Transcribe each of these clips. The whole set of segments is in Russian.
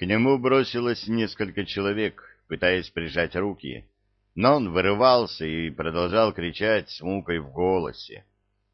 К нему бросилось несколько человек, пытаясь прижать руки, но он вырывался и продолжал кричать с мукой в голосе.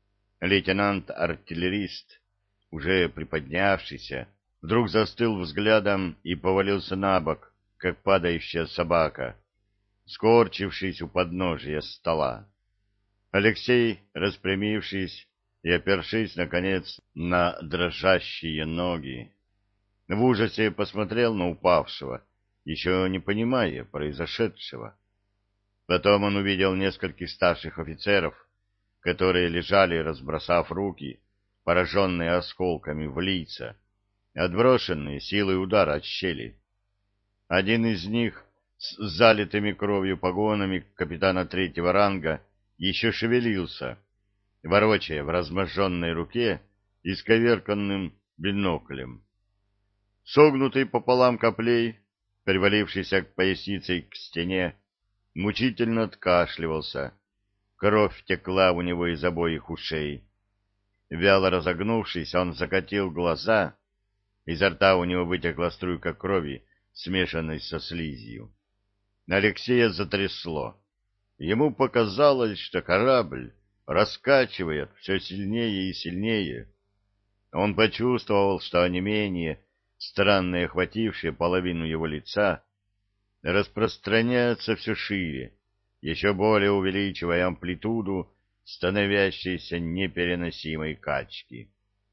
Лейтенант-артиллерист, уже приподнявшийся, вдруг застыл взглядом и повалился на бок, как падающая собака, скорчившись у подножия стола. Алексей, распрямившись и опершись, наконец, на дрожащие ноги, в ужасе посмотрел на упавшего, еще не понимая произошедшего. Потом он увидел нескольких старших офицеров, которые лежали, разбросав руки, пораженные осколками в лица, отброшенные силой удара от щели. Один из них с залитыми кровью погонами капитана третьего ранга еще шевелился, ворочая в разможженной руке исковерканным биноклем. Согнутый пополам коплей, привалившийся к пояснице к стене, мучительно откашливался. Кровь текла у него из обоих ушей. Вяло разогнувшись, он закатил глаза. Изо рта у него вытекла струйка крови, смешанной со слизью. Алексея затрясло. Ему показалось, что корабль раскачивает все сильнее и сильнее. Он почувствовал, что онемение, странное охватившее половину его лица, распространяется все шире, еще более увеличивая амплитуду становящейся непереносимой качки.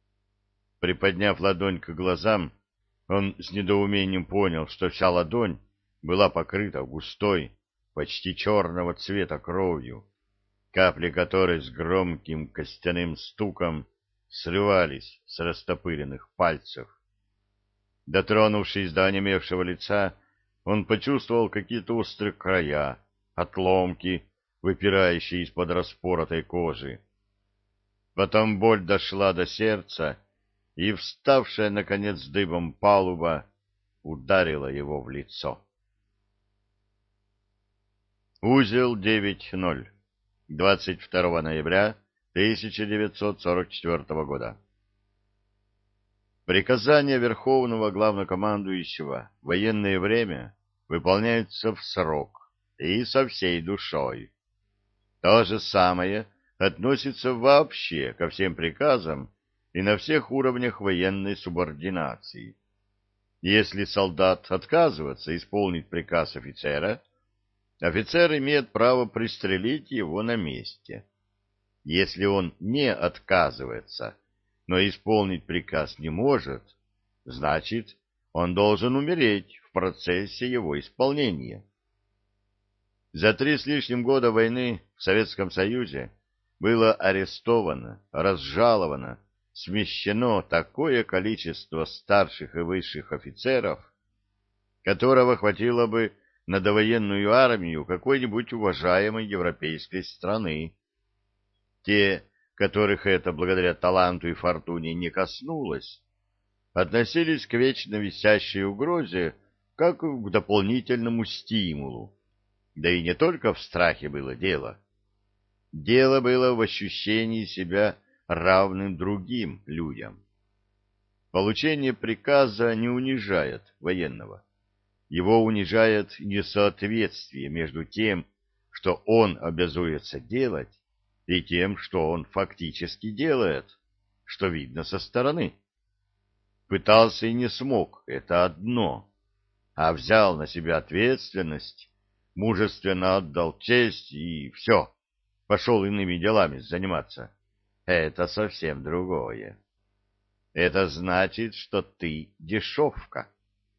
Приподняв ладонь к глазам, он с недоумением понял, что вся ладонь была покрыта густой, почти черного цвета кровью, капли которой с громким костяным стуком срывались с растопыренных пальцев. Дотронувшись до онемевшего лица, он почувствовал какие-то острые края, отломки, выпирающие из-под распоротой кожи. Потом боль дошла до сердца, и вставшая, наконец, дыбом палуба ударила его в лицо. Узел 9.0. 22 ноября 1944 года. Приказания Верховного Главнокомандующего в военное время выполняются в срок и со всей душой. То же самое относится вообще ко всем приказам и на всех уровнях военной субординации. Если солдат отказывается исполнить приказ офицера, офицер имеет право пристрелить его на месте. Если он не отказывается, но исполнить приказ не может, значит, он должен умереть в процессе его исполнения. За 3 с лишним года войны в Советском Союзе было арестовано, разжаловано, смещено такое количество старших и высших офицеров, которого хватило бы на довоенную армию какой-нибудь уважаемой европейской страны. Те, которых это благодаря таланту и фортуне не коснулось, относились к вечно висящей угрозе как к дополнительному стимулу. Да и не только в страхе было дело. Дело было в ощущении себя равным другим людям. Получение приказа не унижает военного. Его унижает несоответствие между тем, что он обязуется делать, и тем, что он фактически делает, что видно со стороны. Пытался и не смог, это одно, а взял на себя ответственность, мужественно отдал честь и все, пошел иными делами заниматься. Это совсем другое. Это значит, что ты дешевка.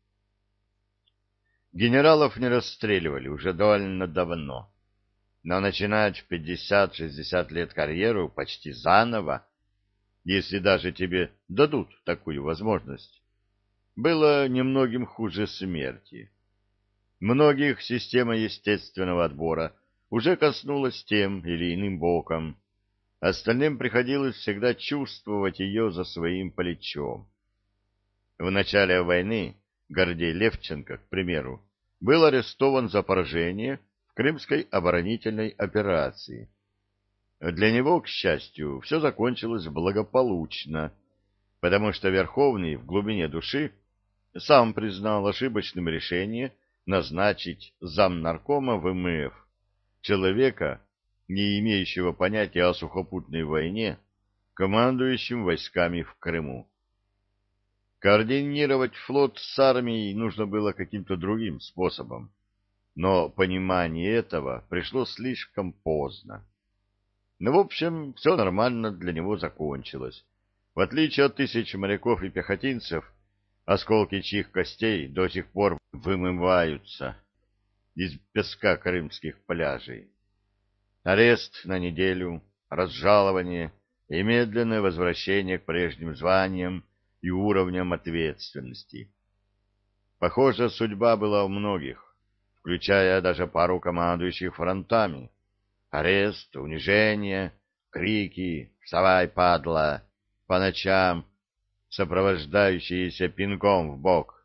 Генералов не расстреливали уже довольно давно. Но начинать в 50-60 лет карьеру почти заново, если даже тебе дадут такую возможность, было немногим хуже смерти. Многих система естественного отбора уже коснулась тем или иным боком, остальным приходилось всегда чувствовать ее за своим плечом. В начале войны Гордей Левченко, к примеру, был арестован за поражение в Крымской оборонительной операции. Для него, к счастью, все закончилось благополучно, потому что Верховный в глубине души сам признал ошибочным решение назначить замнаркома ВМФ человека, не имеющего понятия о сухопутной войне, командующим войсками в Крыму. Координировать флот с армией нужно было каким-то другим способом, но понимание этого пришло слишком поздно. Ну, в общем, все нормально для него закончилось. В отличие от тысяч моряков и пехотинцев, осколки чьих костей до сих пор вымываются из песка крымских пляжей. Арест на неделю, разжалование и медленное возвращение к прежним званиям и уровням ответственности. Похожая судьба была у многих, включая даже пару командующих фронтами. Арест, унижение, крики «Вставай, падла!» по ночам, сопровождающиеся пинком в бок.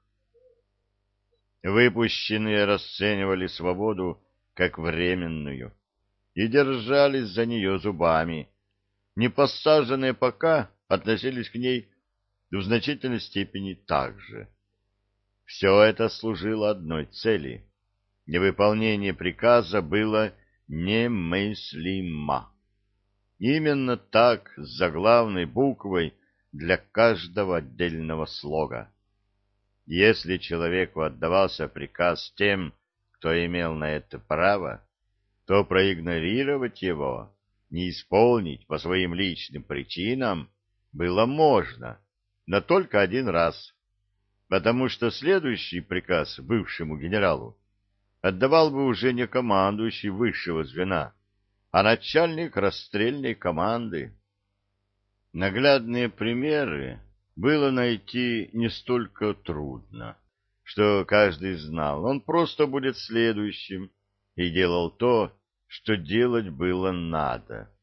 Выпущенные расценивали свободу как временную и держались за нее зубами. Непосаженные пока относились к ней в значительной степени так же. Все это служило одной цели. Невыполнение приказа было немыслимо. Именно так, с заглавной буквой для каждого отдельного слога. Если человеку отдавался приказ тем, кто имел на это право, то проигнорировать его, не исполнить по своим личным причинам было можно, но только один раз, потому что следующий приказ бывшему генералу отдавал бы уже не командующий высшего звена, а начальник расстрельной команды. Наглядные примеры было найти не столько трудно, что каждый знал, он просто будет следующим, и делал то, что делать было надо.